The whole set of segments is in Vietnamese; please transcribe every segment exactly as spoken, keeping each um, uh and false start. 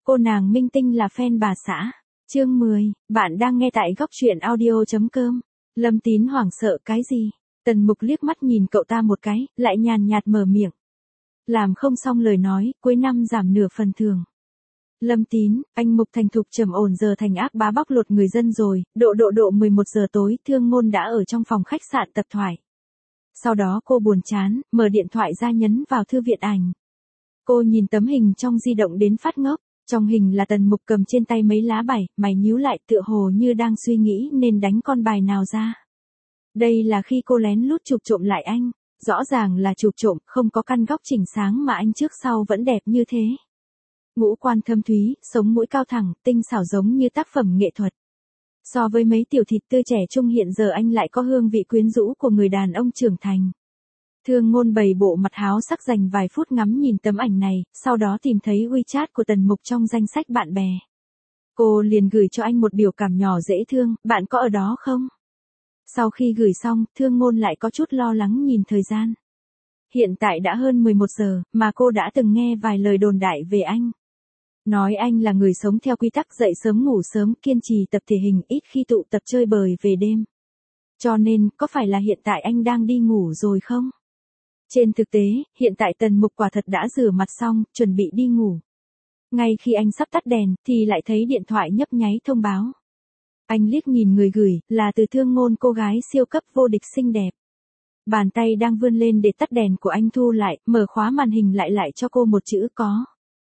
Cô nàng minh tinh là fan bà xã. Chương mười, bạn đang nghe tại góc truyện audio chấm com. Lâm Tín hoảng sợ cái gì? Tần Mục liếc mắt nhìn cậu ta một cái, lại nhàn nhạt mở miệng. Làm không xong lời nói, cuối năm giảm nửa phần thưởng. Lâm Tín, anh Mục thành thục trầm ổn giờ thành ác bá bóc lột người dân rồi, độ độ độ mười một giờ tối Thương Ngôn đã ở trong phòng khách sạn tập thoại. Sau đó cô buồn chán, mở điện thoại ra nhấn vào thư viện ảnh. Cô nhìn tấm hình trong di động đến phát ngốc, trong hình là Tần Mục cầm trên tay mấy lá bài, mày nhíu lại tựa hồ như đang suy nghĩ nên đánh con bài nào ra. Đây là khi cô lén lút chụp trộm lại anh, rõ ràng là chụp trộm, không có căn góc chỉnh sáng mà anh trước sau vẫn đẹp như thế. Ngũ quan thâm thúy, sống mũi cao thẳng, tinh xảo giống như tác phẩm nghệ thuật. So với mấy tiểu thịt tươi trẻ trung hiện giờ anh lại có hương vị quyến rũ của người đàn ông trưởng thành. Thương Ngôn bày bộ mặt háo sắc dành vài phút ngắm nhìn tấm ảnh này, sau đó tìm thấy WeChat của Tần Mục trong danh sách bạn bè. Cô liền gửi cho anh một biểu cảm nhỏ dễ thương, bạn có ở đó không? Sau khi gửi xong, Thương Ngôn lại có chút lo lắng nhìn thời gian. Hiện tại đã hơn mười một giờ, mà cô đã từng nghe vài lời đồn đại về anh. Nói anh là người sống theo quy tắc dậy sớm ngủ sớm, kiên trì tập thể hình, ít khi tụ tập chơi bời về đêm. Cho nên, có phải là hiện tại anh đang đi ngủ rồi không? Trên thực tế, hiện tại Tần Mục quả thật đã rửa mặt xong, chuẩn bị đi ngủ. Ngay khi anh sắp tắt đèn, thì lại thấy điện thoại nhấp nháy thông báo. Anh liếc nhìn người gửi, là từ Thương Ngôn, cô gái siêu cấp vô địch xinh đẹp. Bàn tay đang vươn lên để tắt đèn của anh thu lại, mở khóa màn hình lại lại cho cô một chữ có.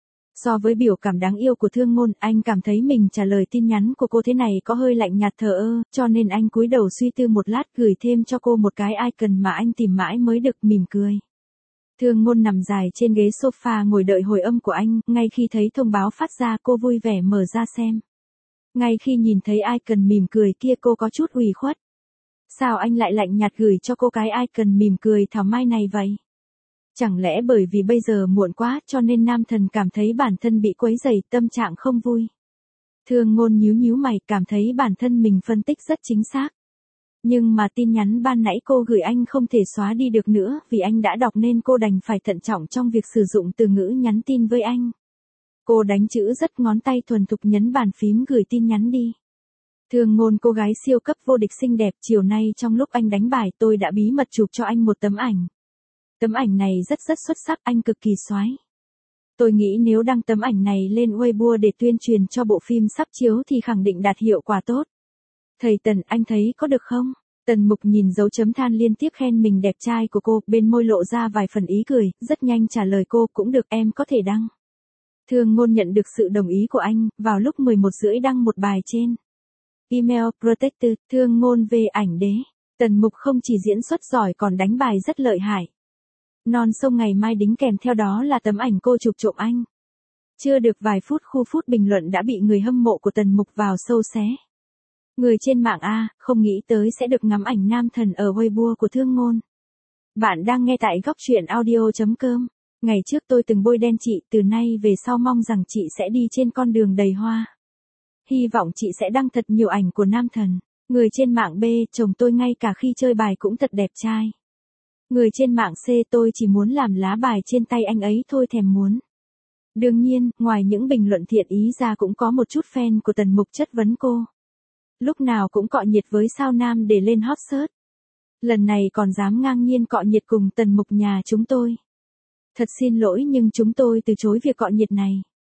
So với biểu cảm đáng yêu của Thương Ngôn, anh cảm thấy mình trả lời tin nhắn của cô thế này có hơi lạnh nhạt thờ ơ, cho nên anh cúi đầu suy tư một lát gửi thêm cho cô một cái icon mà anh tìm mãi mới được, mỉm cười. Thương Ngôn nằm dài trên ghế sofa ngồi đợi hồi âm của anh, ngay khi thấy thông báo phát ra cô vui vẻ mở ra xem. Ngay khi nhìn thấy icon mỉm cười kia cô có chút ủy khuất. Sao anh lại lạnh nhạt gửi cho cô cái icon mỉm cười thảo mai này vậy? Chẳng lẽ bởi vì bây giờ muộn quá cho nên nam thần cảm thấy bản thân bị quấy rầy, tâm trạng không vui? Thương Ngôn nhíu nhíu mày, cảm thấy bản thân mình phân tích rất chính xác. Nhưng mà tin nhắn ban nãy cô gửi anh không thể xóa đi được nữa, vì anh đã đọc nên cô đành phải thận trọng trong việc sử dụng từ ngữ nhắn tin với anh. Cô đánh chữ rất ngón tay thuần thục nhấn bàn phím gửi tin nhắn đi. Thương Ngôn, cô gái siêu cấp vô địch xinh đẹp, chiều nay trong lúc anh đánh bài tôi đã bí mật chụp cho anh một tấm ảnh. Tấm ảnh này rất rất xuất sắc, anh cực kỳ soái. Tôi nghĩ nếu đăng tấm ảnh này lên Weibo để tuyên truyền cho bộ phim sắp chiếu thì khẳng định đạt hiệu quả tốt. Thầy Tần, anh thấy có được không? Tần Mục nhìn dấu chấm than liên tiếp khen mình đẹp trai của cô, bên môi lộ ra vài phần ý cười, rất nhanh trả lời cô, cũng được, em có thể đăng. Thương Ngôn nhận được sự đồng ý của anh, vào lúc mười một rưỡi đăng một bài trên email Protected, Thương Ngôn về ảnh đế. Tần Mục không chỉ diễn xuất giỏi còn đánh bài rất lợi hại. Non sông ngày mai đính kèm theo đó là tấm ảnh cô chụp trộm anh. Chưa được vài phút khu phút bình luận đã bị người hâm mộ của Tần Mục vào sâu xé. Người trên mạng A, không nghĩ tới sẽ được ngắm ảnh nam thần ở Weibo của Thương Ngôn. Bạn đang nghe tại góc truyện audio chấm com. Ngày trước tôi từng bôi đen chị, từ nay về sau mong rằng chị sẽ đi trên con đường đầy hoa. Hy vọng chị sẽ đăng thật nhiều ảnh của nam thần. Người trên mạng B, chồng tôi ngay cả khi chơi bài cũng thật đẹp trai. Người trên mạng C, tôi chỉ muốn làm lá bài trên tay anh ấy thôi, thèm muốn. Đương nhiên, ngoài những bình luận thiện ý ra cũng có một chút fan của Tần Mục chất vấn cô. Lúc nào cũng cọ nhiệt với sao nam để lên hot search. Lần này còn dám ngang nhiên cọ nhiệt cùng Tần Mục nhà chúng tôi. Thật xin lỗi nhưng chúng tôi từ chối việc cọ nhiệt này.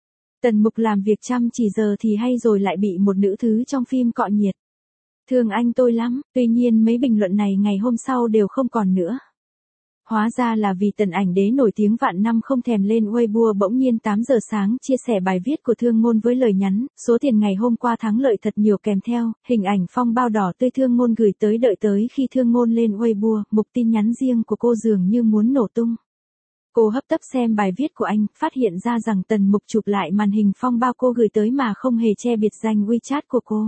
Tần Mục làm việc chăm chỉ giờ thì hay rồi lại bị một nữ thứ trong phim cọ nhiệt. Thương anh tôi lắm, tuy nhiên mấy bình luận này ngày hôm sau đều không còn nữa. Hóa ra là vì Tần ảnh đế nổi tiếng vạn năm không thèm lên Weibo bỗng nhiên tám giờ sáng chia sẻ bài viết của Thương Ngôn với lời nhắn, số tiền ngày hôm qua thắng lợi thật nhiều kèm theo, hình ảnh phong bao đỏ tươi Thương Ngôn gửi tới, đợi tới khi Thương Ngôn lên Weibo, mục tin nhắn riêng của cô dường như muốn nổ tung. Cô hấp tấp xem bài viết của anh, phát hiện ra rằng Tần Mục chụp lại màn hình phong bao cô gửi tới mà không hề che biệt danh WeChat của cô.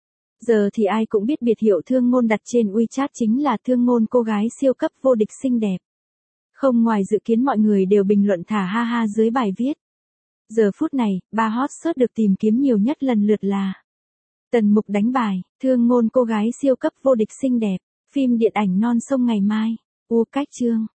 Giờ thì ai cũng biết biệt hiệu Thương Ngôn đặt trên WeChat chính là Thương Ngôn, cô gái siêu cấp vô địch xinh đẹp. Không ngoài dự kiến mọi người đều bình luận thả ha ha dưới bài viết. Giờ phút này, ba hot search được tìm kiếm nhiều nhất lần lượt là Tần Mục đánh bài, Thương Ngôn, cô gái siêu cấp vô địch xinh đẹp, phim điện ảnh Non Sông Ngày Mai, U Cách Chương.